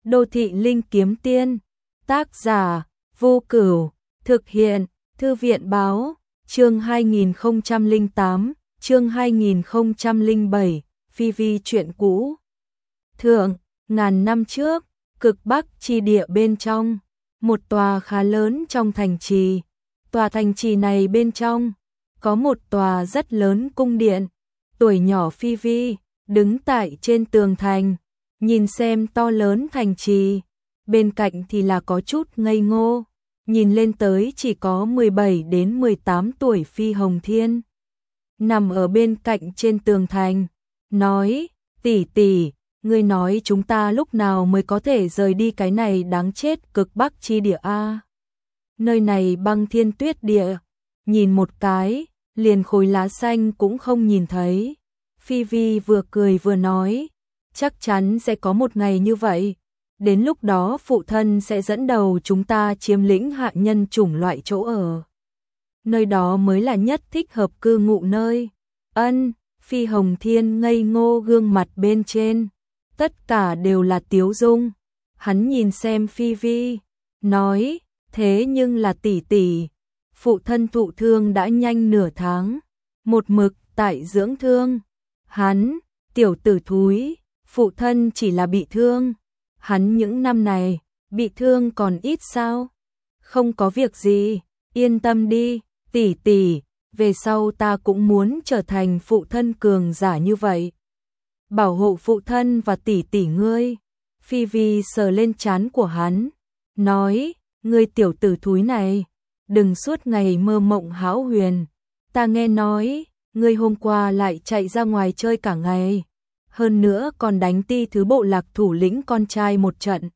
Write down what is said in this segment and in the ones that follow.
Đô thị linh kiếm tiên. Tác giả Vô Cửu. Thực hiện Thư viện báo. Chương 2008, chương 2007, Phi Vi chuyện cũ. Thượng, ngàn năm trước, cực Bắc chi địa bên trong, một tòa khá lớn trong thành trì. Tòa thành trì này bên trong có một tòa rất lớn cung điện. Tuổi nhỏ Phi Vi đứng tại trên tường thành, nhìn xem to lớn thành trì. Bên cạnh thì là có chút ngây ngô, nhìn lên tới chỉ có 17 đến 18 tuổi Phi Hồng Thiên. Nằm ở bên cạnh trên tường thành, nói, tỷ tỷ, ngươi nói chúng ta lúc nào mới có thể rời đi cái này đáng chết cực Bắc chi địa a? Nơi này băng thiên tuyết địa, nhìn một cái, liền khối lá xanh cũng không nhìn thấy. Phi Vi vừa cười vừa nói, chắc chắn sẽ có một ngày như vậy. Đến lúc đó phụ thân sẽ dẫn đầu chúng ta chiếm lĩnh hạ nhân chủng loại chỗ ở. Nơi đó mới là nhất thích hợp cư ngụ nơi. Ân, Phi Hồng Thiên ngây ngô gương mặt bên trên, tất cả đều là tiếu dung. Hắn nhìn xem Phi Vi, nói, thế nhưng là tỷ tỷ, phụ thân thụ thương đã nhanh nửa tháng, một mực tại dưỡng thương. Hắn, tiểu tử thúi, phụ thân chỉ là bị thương. Hắn những năm này, bị thương còn ít sao? Không có việc gì, yên tâm đi, tỷ tỷ, về sau ta cũng muốn trở thành phụ thân cường giả như vậy. Bảo hộ phụ thân và tỷ tỷ ngươi. Phi Vi sờ lên trán của hắn, nói, ngươi tiểu tử thúi này, đừng suốt ngày mơ mộng hão huyền. Ta nghe nói, ngươi hôm qua lại chạy ra ngoài chơi cả ngày. Hơn nữa còn đánh Ti Thứ Bộ Lạc thủ lĩnh con trai một trận.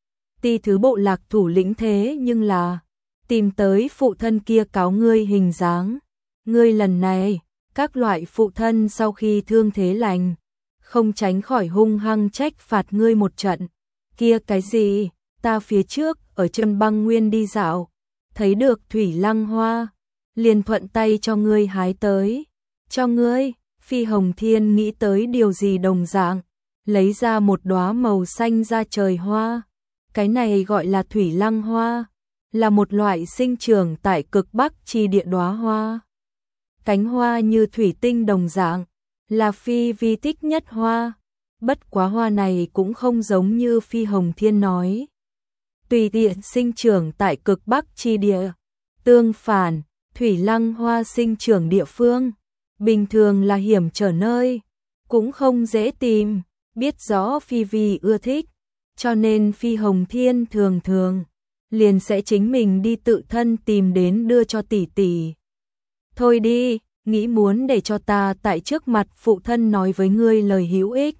Ti Thứ Bộ Lạc thủ lĩnh thế nhưng là tìm tới phụ thân kia cáo ngươi hình dáng. Ngươi lần này, các loại phụ thân sau khi thương thế lành, không tránh khỏi hung hăng trách phạt ngươi một trận. Kia cái gì, ta phía trước ở trên băng nguyên đi dạo, thấy được thủy lăng hoa, liền thuận tay cho ngươi hái tới. Cho ngươi. Phi Hồng Thiên nghĩ tới điều gì đồng dạng, lấy ra một đóa màu xanh da trời hoa. Cái này gọi là thủy lăng hoa, là một loại sinh trưởng tại cực Bắc chi địa đóa hoa. Cánh hoa như thủy tinh đồng dạng, là Phi Vi thích nhất hoa. Bất quá hoa này cũng không giống như Phi Hồng Thiên nói, tùy tiện sinh trưởng tại cực Bắc chi địa. Tương phản, thủy lăng hoa sinh trưởng địa phương bình thường là hiểm trở nơi, cũng không dễ tìm. Biết rõ Phi Vi ưa thích, cho nên Phi Hồng Thiên thường thường liền sẽ chính mình đi tự thân tìm đến đưa cho tỷ tỷ. Thôi đi, nghĩ muốn để cho ta tại trước mặt phụ thân nói với ngươi lời hữu ích.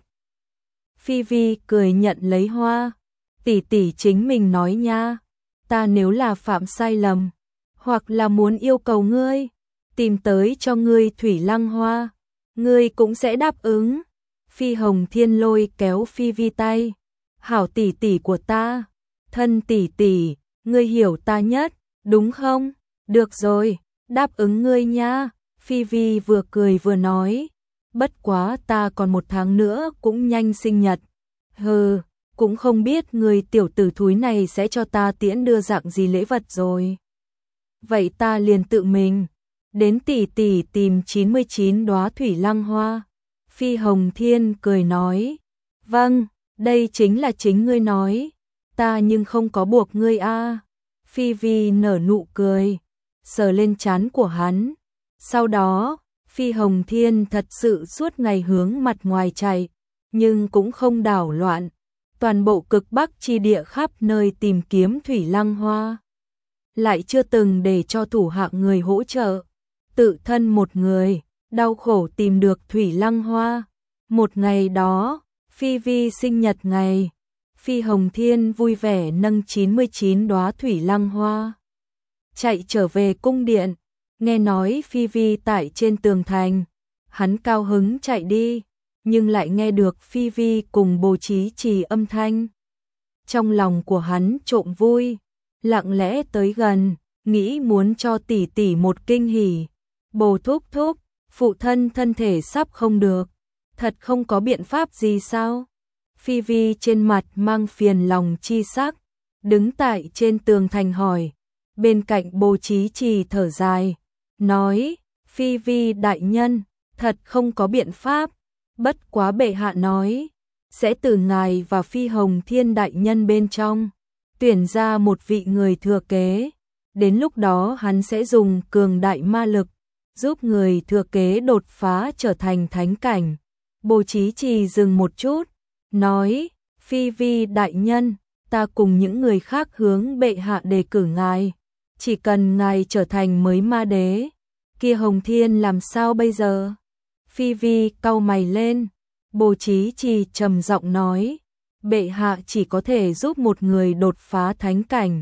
Phi Vi cười nhận lấy hoa, tỷ tỷ chính mình nói nha, ta nếu là phạm sai lầm, hoặc là muốn yêu cầu ngươi tìm tới cho ngươi thủy lăng hoa, ngươi cũng sẽ đáp ứng. Phi Hồng Thiên lôi kéo Phi Vi tay, hảo tỷ tỷ của ta, thân tỷ tỷ, ngươi hiểu ta nhất, đúng không? Được rồi, đáp ứng ngươi nha. Phi Vi vừa cười vừa nói, bất quá ta còn 1 tháng nữa cũng nhanh sinh nhật. Hừ, cũng không biết người tiểu tử thúi này sẽ cho ta tiễn đưa dạng gì lễ vật rồi. Vậy ta liền tự mình đến tỷ tỷ tìm 99 đóa thủy lăng hoa. Phi Hồng Thiên cười nói, vâng, đây chính là chính ngươi nói, ta nhưng không có buộc ngươi a. Phi Vi nở nụ cười, sờ lên trán của hắn. Sau đó, Phi Hồng Thiên thật sự suốt ngày hướng mặt ngoài chạy, nhưng cũng không đảo loạn. Toàn bộ cực Bắc chi địa khắp nơi tìm kiếm thủy lăng hoa, lại chưa từng để cho thủ hạ người hỗ trợ. Tự thân một người, đau khổ tìm được thủy lăng hoa. Một ngày đó, Phi Vi sinh nhật ngày, Phi Hồng Thiên vui vẻ nâng 99 đóa thủy lăng hoa, chạy trở về cung điện. Nghe nói Phi Vi tại trên tường thành, hắn cao hứng chạy đi, nhưng lại nghe được Phi Vi cùng Bồ Chí Trì âm thanh. Trong lòng của hắn trộm vui, lặng lẽ tới gần, nghĩ muốn cho tỷ tỷ một kinh hỉ. Bồ thúc thúc, phụ thân thân thể sắp không được, thật không có biện pháp gì sao? Phi Vi trên mặt mang phiền lòng chi sắc, đứng tại trên tường thành hỏi. Bên cạnh Bồ Chí Trì thở dài, nói, Phi Vi đại nhân, thật không có biện pháp, bất quá bệ hạ nói, sẽ từ ngài và Phi Hồng Thiên đại nhân bên trong, tuyển ra một vị người thừa kế, đến lúc đó hắn sẽ dùng cường đại ma lực, giúp người thừa kế đột phá trở thành thánh cảnh. Bồ Chí Trì dừng một chút, nói, Phi Vi đại nhân, ta cùng những người khác hướng bệ hạ đề cử ngài, chỉ cần ngài trở thành mới ma đế, kia Hồng Thiên làm sao bây giờ? Phi Vi cau mày lên, Bồ Chí Trì trầm giọng nói, bệ hạ chỉ có thể giúp một người đột phá thánh cảnh.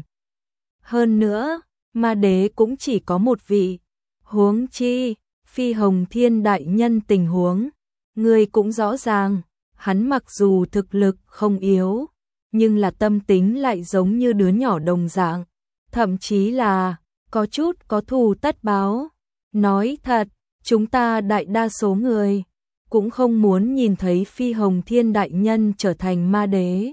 Hơn nữa, ma đế cũng chỉ có một vị, huống chi, Phi Hồng Thiên đại nhân tình huống, người cũng rõ ràng, hắn mặc dù thực lực không yếu, nhưng là tâm tính lại giống như đứa nhỏ đồng dạng, thậm chí là có chút có thù tất báo. Nói thật, chúng ta đại đa số người cũng không muốn nhìn thấy Phi Hồng Thiên đại nhân trở thành ma đế.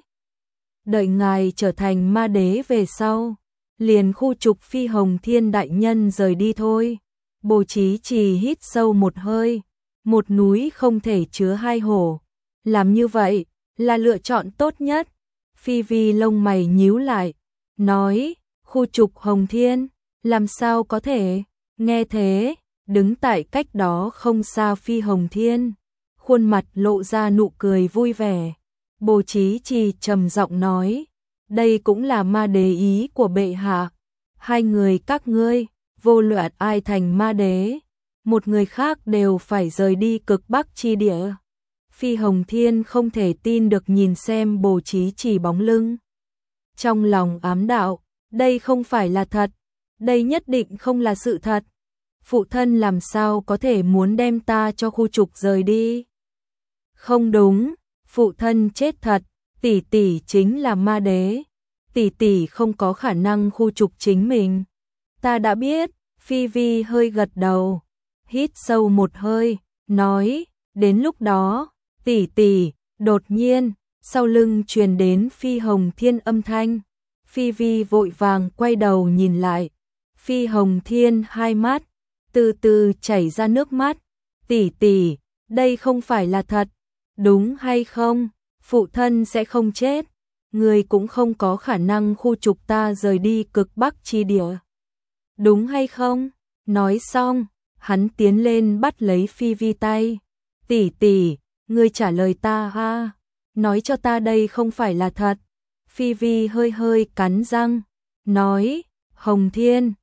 Đợi ngài trở thành ma đế về sau, liền khu trục Phi Hồng Thiên đại nhân rời đi thôi. Bồ Chí Trì hít sâu một hơi, một núi không thể chứa hai hổ, làm như vậy là lựa chọn tốt nhất. Phi Vi lông mày nhíu lại, nói, khu trục Hồng Thiên, làm sao có thể? Nghe thế, đứng tại cách đó không xa Phi Hồng Thiên, khuôn mặt lộ ra nụ cười vui vẻ. Bồ Chí Trì trầm giọng nói, đây cũng là ma đế ý của bệ hạ. Hai người các ngươi, vô luận ai thành ma đế, một người khác đều phải rời đi cực Bắc chi địa. Phi Hồng Thiên không thể tin được nhìn xem Bồ Chí Trì bóng lưng. Trong lòng ám đạo, đây không phải là thật, đây nhất định không là sự thật. Phụ thân làm sao có thể muốn đem ta cho khu trục rời đi? Không đúng, phụ thân chết thật, tỷ tỷ chính là ma đế, tỷ tỷ không có khả năng khu trục chính mình. Ta đã biết, Phi Vi hơi gật đầu, hít sâu một hơi, nói, đến lúc đó, tỷ tỷ, đột nhiên, sau lưng truyền đến Phi Hồng Thiên âm thanh. Phi Vi vội vàng quay đầu nhìn lại, Phi Hồng Thiên hai mắt từ từ chảy ra nước mắt, tỷ tỷ, đây không phải là thật, đúng hay không? Phụ thân sẽ không chết, người cũng không có khả năng khu trục ta rời đi cực Bắc chi địa, đúng hay không? Nói xong, hắn tiến lên bắt lấy Phi Vi tay, tỷ tỷ, ngươi trả lời ta ha, nói cho ta đây không phải là thật. Phi Vi hơi hơi cắn răng, nói, Hồng Thiên,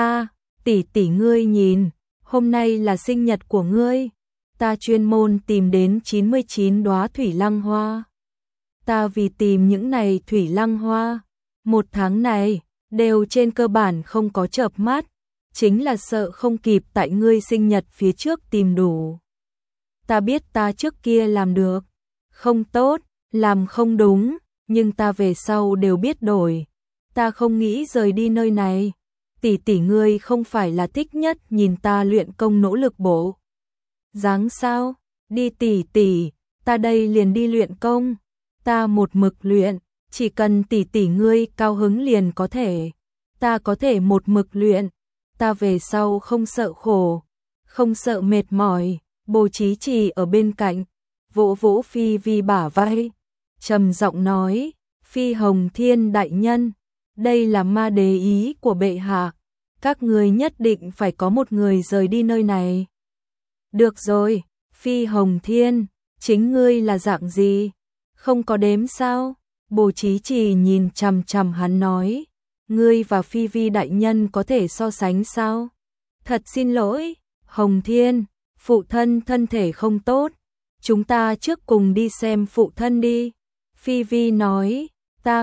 tỷ tỷ ngươi nhìn, hôm nay là sinh nhật của ngươi, ta chuyên môn tìm đến 99 đóa thủy lăng hoa. Ta vì tìm những này thủy lăng hoa, một tháng này, đều trên cơ bản không có chợp mắt, chính là sợ không kịp tại ngươi sinh nhật phía trước tìm đủ. Ta biết ta trước kia làm được, không tốt, làm không đúng, nhưng ta về sau đều biết đổi. Ta không nghĩ rời đi nơi này. Tỷ tỷ ngươi không phải là thích nhất nhìn ta luyện công nỗ lực bộ dáng sao? Đi tỷ tỷ, ta đây liền đi luyện công. Ta một mực luyện, chỉ cần tỷ tỷ ngươi cao hứng liền có thể. Ta có thể một mực luyện, ta về sau không sợ khổ, không sợ mệt mỏi. Bồ Chí Trì ở bên cạnh, vỗ vỗ Phi Vi bả vai, trầm giọng nói, Phi Hồng Thiên đại nhân, đây là ma đế ý của bệ hạ, các ngươi nhất định phải có một người rời đi nơi này. Được rồi, Phi Hồng Thiên, chính ngươi là dạng gì? Không có đếm sao? Bồ Chí Trì nhìn chằm chằm hắn nói, ngươi và Phi Vi đại nhân có thể so sánh sao? Thật xin lỗi, Hồng Thiên, phụ thân thân thể không tốt, chúng ta trước cùng đi xem phụ thân đi. Phi Vi nói, ta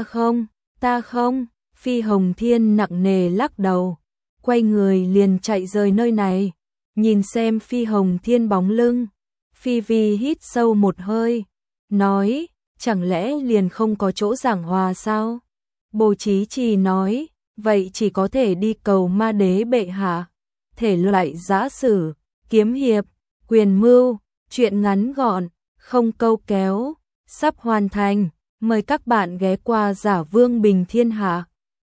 không, Phi Hồng Thiên nặng nề lắc đầu, quay người liền chạy rời nơi này, nhìn xem Phi Hồng Thiên bóng lưng. Phi Vi hít sâu một hơi, nói, chẳng lẽ liền không có chỗ giảng hòa sao? Bồ Chí Trì nói, vậy chỉ có thể đi cầu ma đế bệ hạ. Thể loại giã sử, kiếm hiệp, quyền mưu, chuyện ngắn gọn, không câu kéo, sắp hoàn thành. Mời các bạn ghé qua Giả Vương Bình Thiên Hạ.